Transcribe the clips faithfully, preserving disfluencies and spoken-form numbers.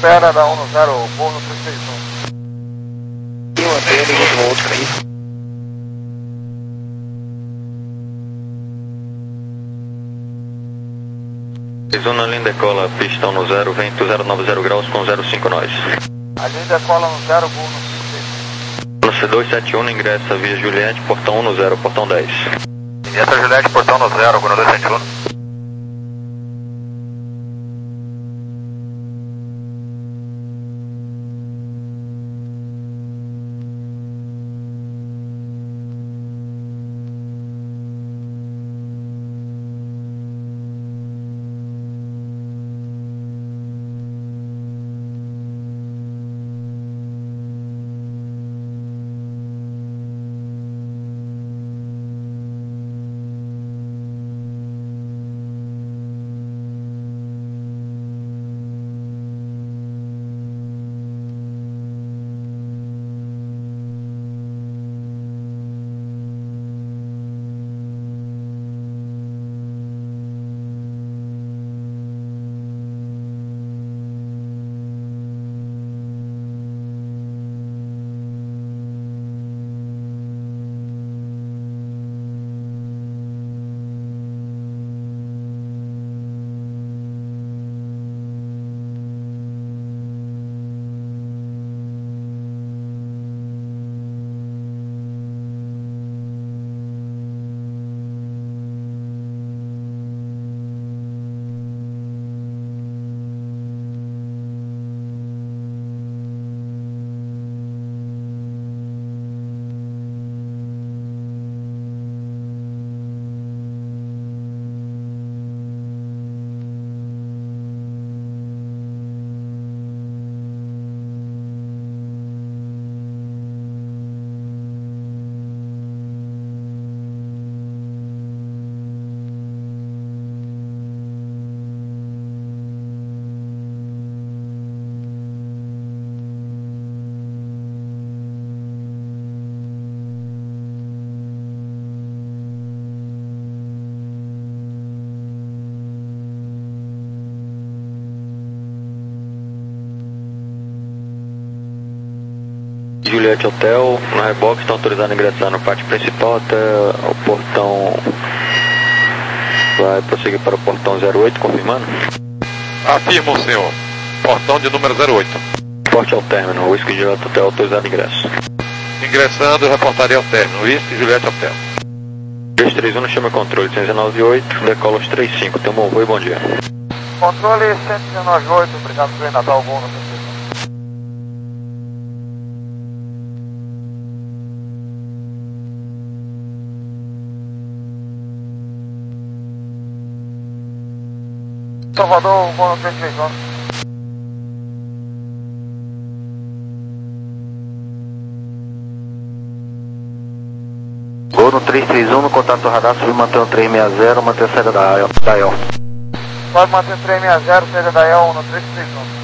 espera da um zero, voo no três três um. E mantém o último outro aí. Na linha decola, pistão no zero, vento zero nove zero graus com zero cinco nós. A linha decola no zero, voo no três três um. No C dois sete um, ingressa via Juliette, portão um no zero, portão dez. Ingressa Juliette, portão no zero, voo no dois sete um. Juliette Hotel, no reboque, estão autorizados a ingressar no pátio principal até o portão. Vai prosseguir para o portão zero oito, confirmando? Afirmo, senhor. Portão de número zero oito. Porte ao término, Whisky Juliette Hotel, autorizado ingresso. Ingressando, reportaria ao término, Whisky Juliette Hotel. três três um no chama controle, cento e dezenove oito, decola os trinta e cinco, tem um bom voo e bom dia. Controle cento e dezenove oito, obrigado por Natal, voo no três três um. Salvador, voo no três três um. Voo no três três um, no contato radar, subir manter o três seis zero, manter a saída da I E L. Pode manter três seis zero, saída da I E L no três três um.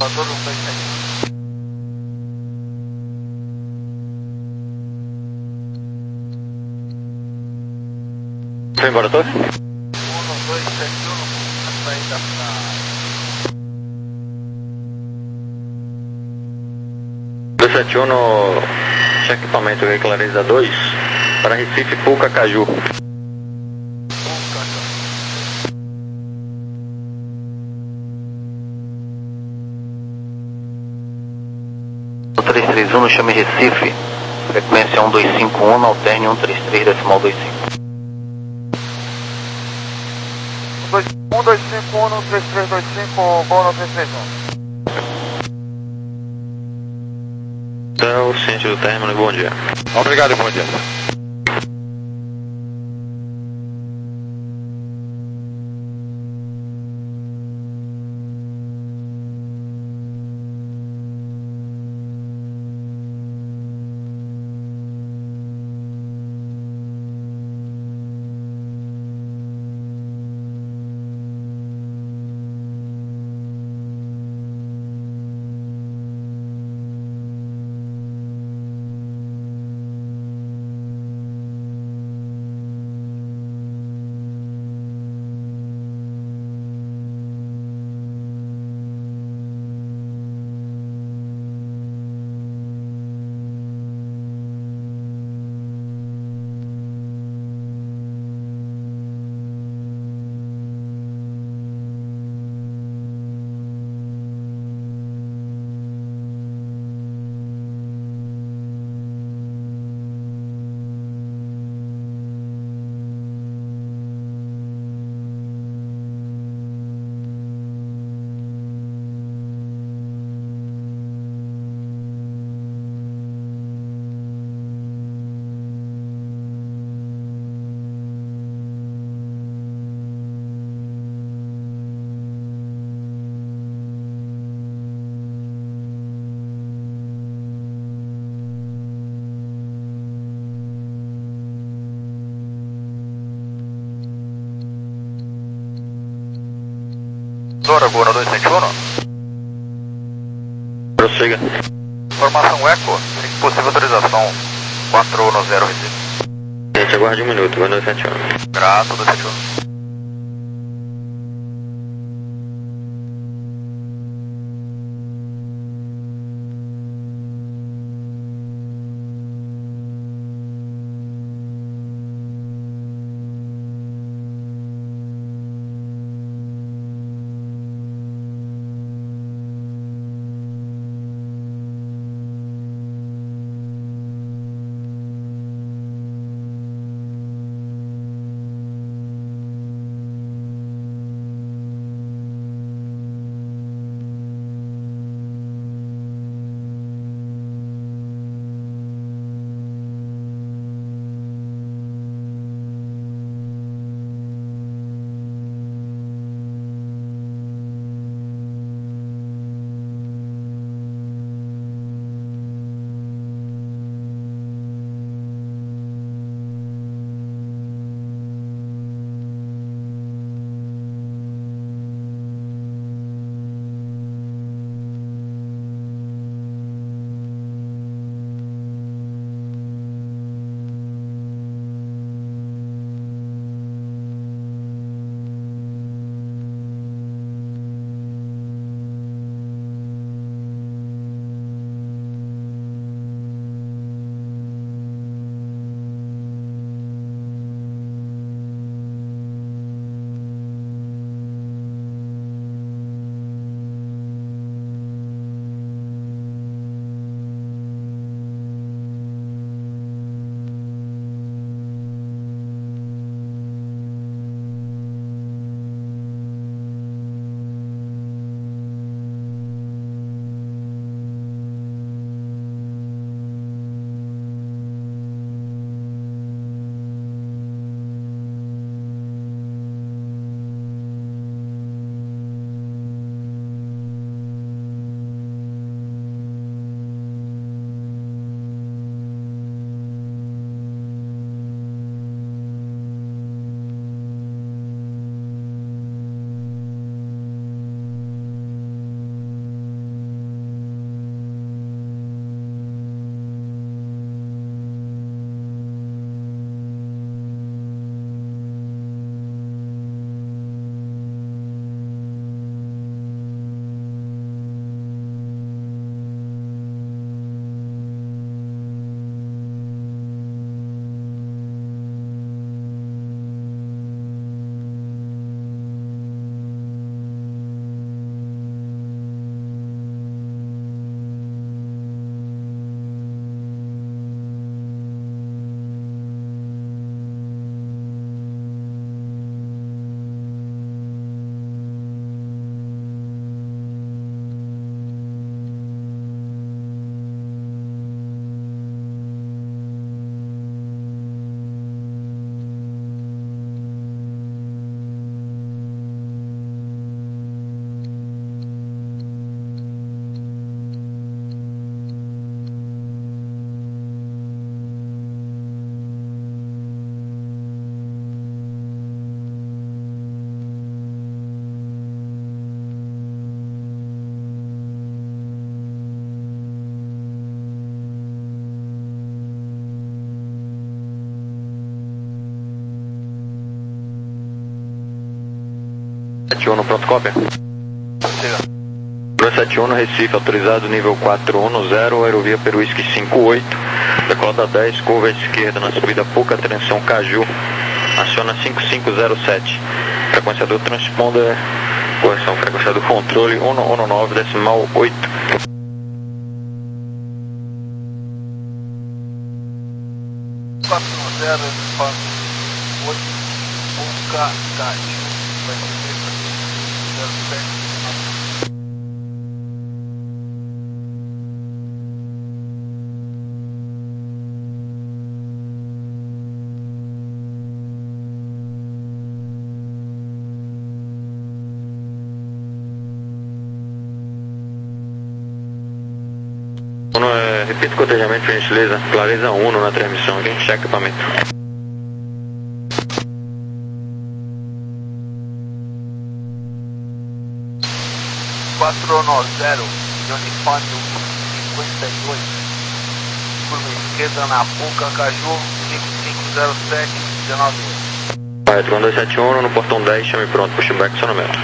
Motor um dois sete um. Foi embora, torre? um dois sete um, a saída pra... dois sete um no equipamento Reclariza dois para Recife, Puca, Caju. três três um no Chame Recife, frequência um dois cinco um, alterne um três três decimal dois cinco. um dois cinco um no três três dois cinco, voo no três três um. Até o centro do término, bom dia. Obrigado e bom dia. Dora, Gona dois sete um. Prossiga. Informação Eco, sem possível autorização quatro um zero Recife. Gente, aguarde um minuto, vai dois sete um. Grato, dois sete um. sete um, pronto, cópia. dois sete um, Recife, autorizado nível quatro um zero, aerovia Peruísque cinco oito, decolada dez, curva à esquerda na subida pouca, atenção Caju, aciona cinco cinco zero sete, frequência do transponder, correção, frequência do controle um um nove decimal oito. quatro zero, oito, pouca, Caju, vai ser zero sete. Uno, é, repita o cotejamento, por gentileza. Clareza um na transmissão, a gente checa equipamento. quatro nove zero, Unifânio cinquenta e oito, curva esquerda na Puca, Caju, cinco cinco zero sete, dezenove. Correto, um dois sete um, no portão dez, chame pronto, pushback, acionamento.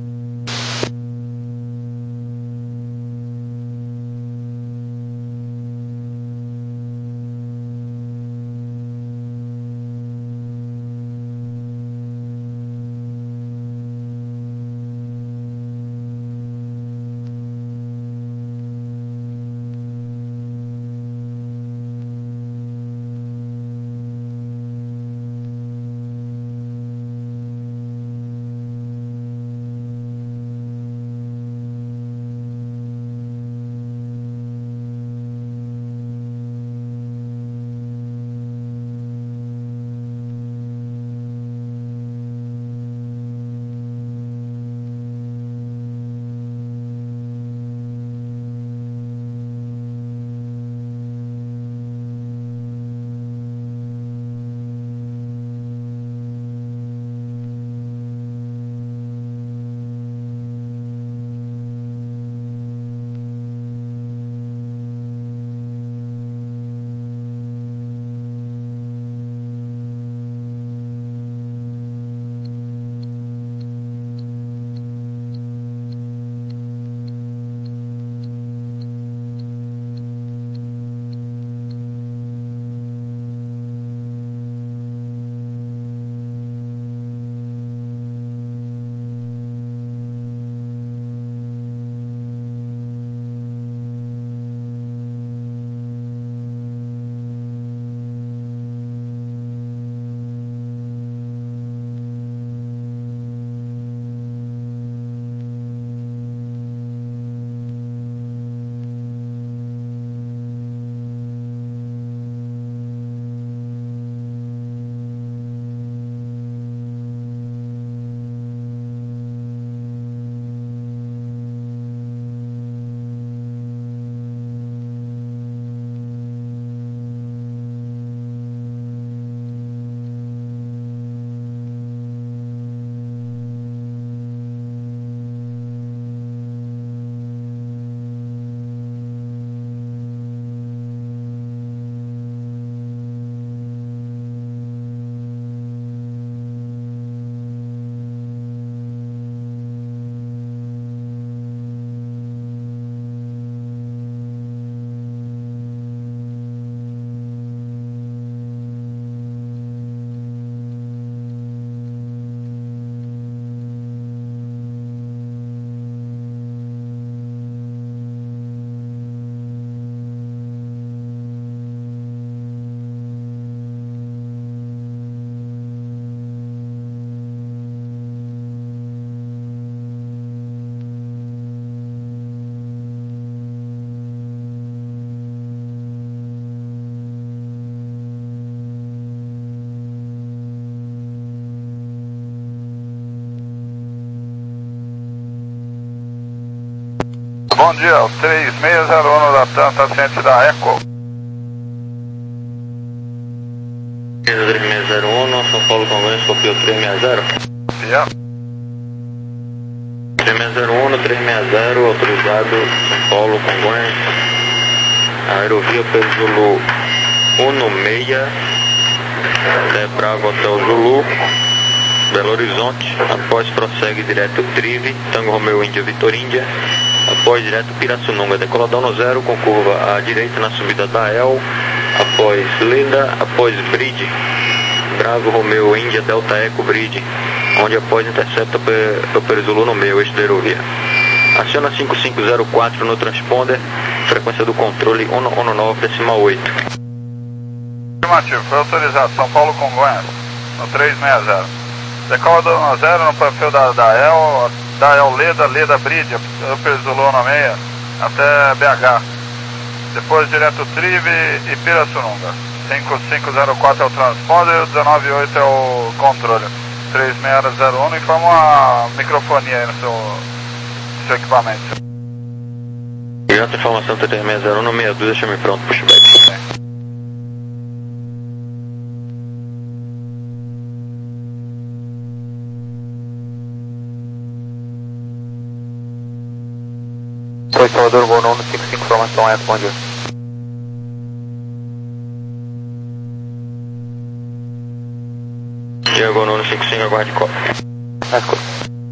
Bom dia, o três seis zero um da Tanta, ciente da Eco. três seis zero um, São Paulo Congonhas, copiou três seis zero. Yeah. três seis zero um, três seis zero, autorizado, São Paulo Congonhas, aerovia pelo Zulu um seis, até Bravo Hotel Zulu, Belo Horizonte, após prossegue direto Trive, Tango Romeo Índia Vitor Índia, após direto Pirassununga, decoladão no zero com curva à direita na subida da El, após Leda, após Bridge, Bravo Romeo Índia Delta Eco Bridge, onde após intercepta Upper Zulu no meio, eixo da aerovia. Aciona cinco cinco zero quatro no transponder, frequência do controle um um nove decimal oito. Afirmativo, foi autorizado São Paulo Congonhas, no três seis zero. Decola do um zero no perfil da, da El, da El Leda, Leda Bridge, Upper Zulu no meia, até B H. Depois direto Trive e Pirassununga. cinco cinco zero quatro é o transponder e o dezenove oito é o controle. três seis zero um, informa uma microfonia aí no seu, no seu equipamento. Direto informação três seis zero um no sessenta e dois, chame pronto, pushback. Foi Salvador Bonon no cinco cinco, informação é, responde. Diego no cinco cinco, aguarde cópia. Escuta.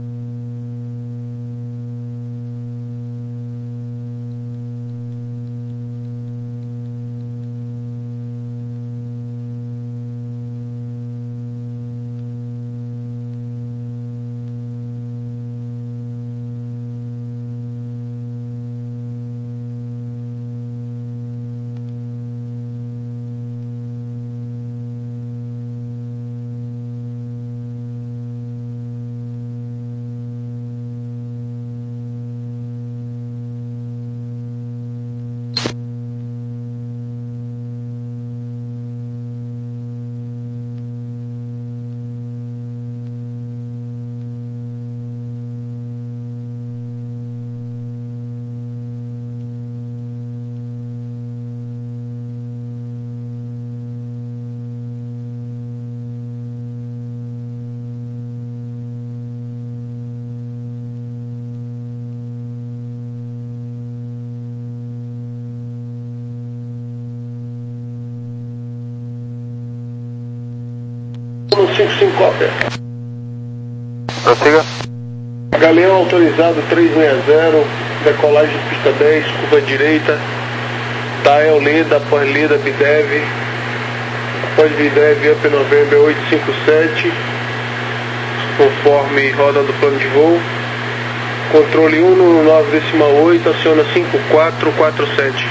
cinco cinco cópia. Prossiga. Galeão autorizado três seis zero, decolagem de pista dez, curva direita, Tael Leda, após Leda Bidev, após Bidev Up November oito cinco sete, conforme roda do plano de voo, controle um um nove decimal oito, aciona cinco quatro quatro sete.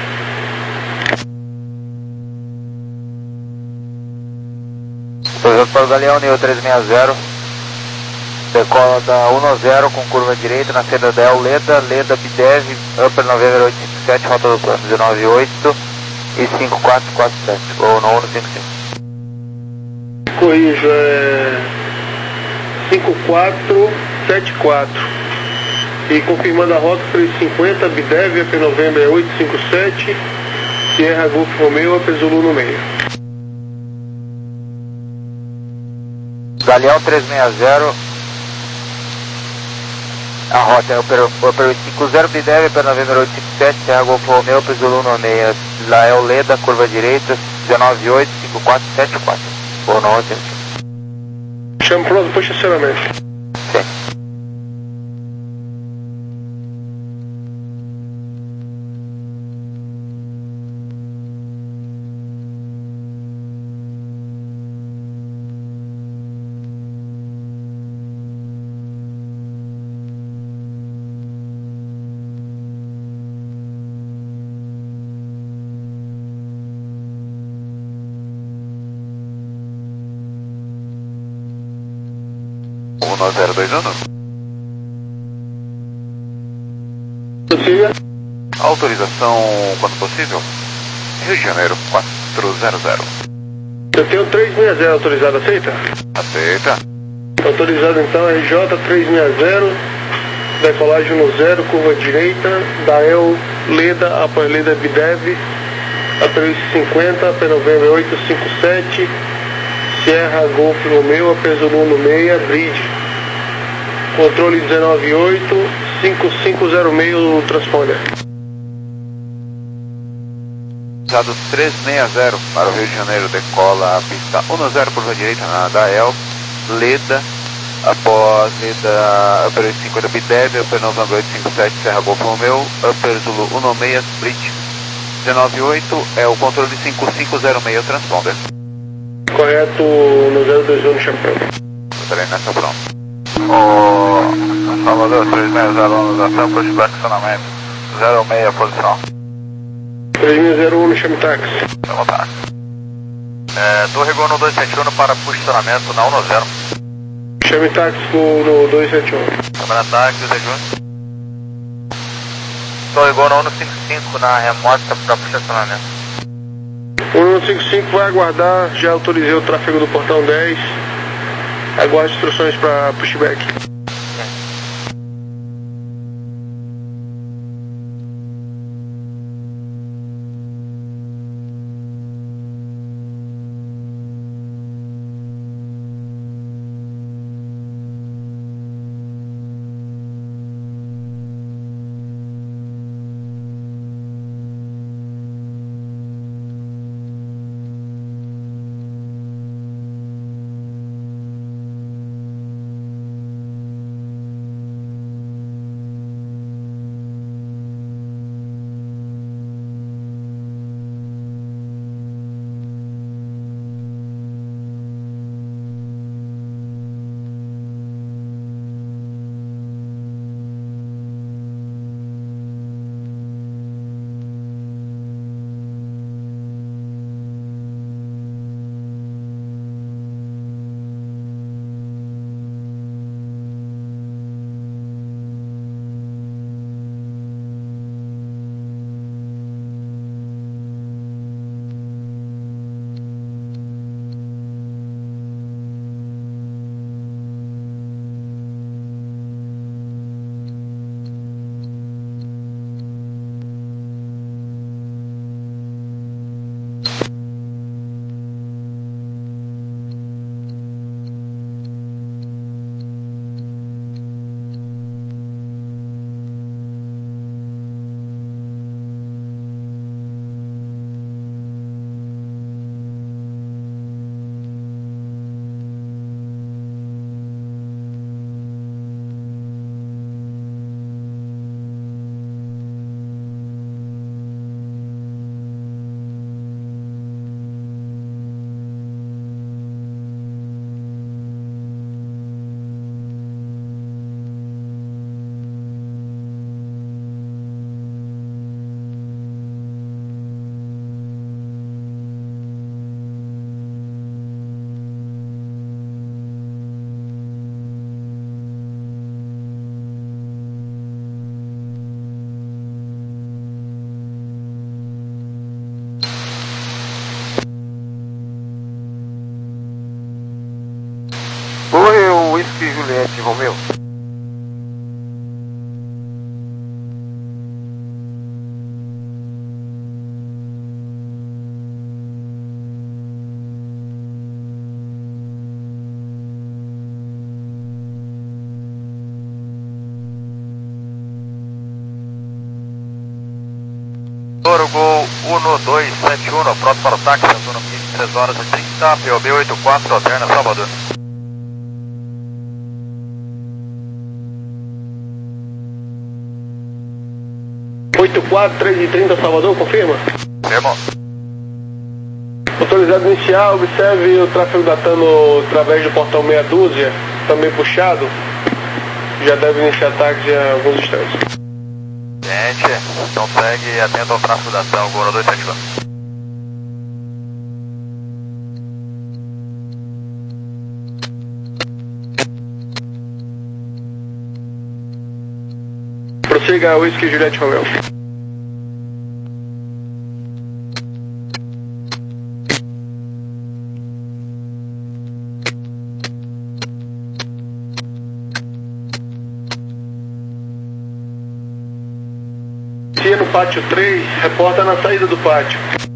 Projeto para o Galeão, Neo três seis zero, decola da um zero com curva direita na saída da El Leda, Leda Bidev, Upper November oito cinco sete, rota do plano dezenove oito e cinco quatro quatro sete, ou no um cinco cinco. Corrijo, é cinco quatro sete quatro. E confirmando a rota três cinquenta, Bidev, Upper November oito cinco sete, Sierra Golf Romeo, Upper Zulu no meio. Galeão três seis zero, a rota é Upper oito cinco zero, Bidev, Upper November oito cinco sete, Sierra Golf Romeo, Upper Zulu no meio, La El Leda, curva direita, dezenove oito, cinco quatro sete quatro, ou no um cinco cinco. Chama pronto para estacionamento. Sim. um zero dois um. Prossiga. Autorização, quando possível, Rio de Janeiro quatro zero zero. Eu tenho três seis zero autorizado, aceita? Aceita. Autorizado então R J três seis zero, decolagem no zero, curva direita, Dael Leda, após Leda Bidev, Upper oito cinquenta, Upper November oito cinco sete, Sierra Golf Romeo, Upper Zulu no meia, Bridge. Controle dezenove oito, cinco cinco zero seis no transponder. Usado três seis zero para o Rio de Janeiro, decola a pista um zero, curva direita na Dael, Leda, Após leda Upper cinquenta B Dev, Upper November oito cinco sete, Serra Golfo Romeu, Upper Zulu cento e seis, Bridge dezenove oito, é o controle cinco cinco zero seis, transponder. Correto, no zero dois um, chapéu. Estarei nessa pronto. O Salvador três seis zero um, ação, pushback, acionamento, zero seis, posição. três seis zero um, no chame táxi. Vamos lá. É, Torre Gol no dois sete um para posicionamento na um zero. Chame táxi no dois sete um. Câmera táxi, dois sete um. Torre Gol no um cinco cinco na remota para posicionamento. um cinco cinco vai aguardar, já autorizei o tráfego do portão dez. Aguarde instruções para pushback. Correu Whisky Juliette Romeu. Toro Gol um dois sete um, pronto para o táxi, turno vinte e três horas e trinta, P O B oitenta e quatro, alterna Salvador. oitenta e quatro, três e trinta, Salvador, confirma? Confirmo. Autorizado inicial, observe o tráfego da TANO através do portão meia dúzia, também puxado. Já deve iniciar táxi em alguns instantes. Gente, então segue e atento ao tráfego da TANO, Gol no dois sete um. Prossiga Whisky Juliette Romeu. No pátio três, reporta na saída do pátio.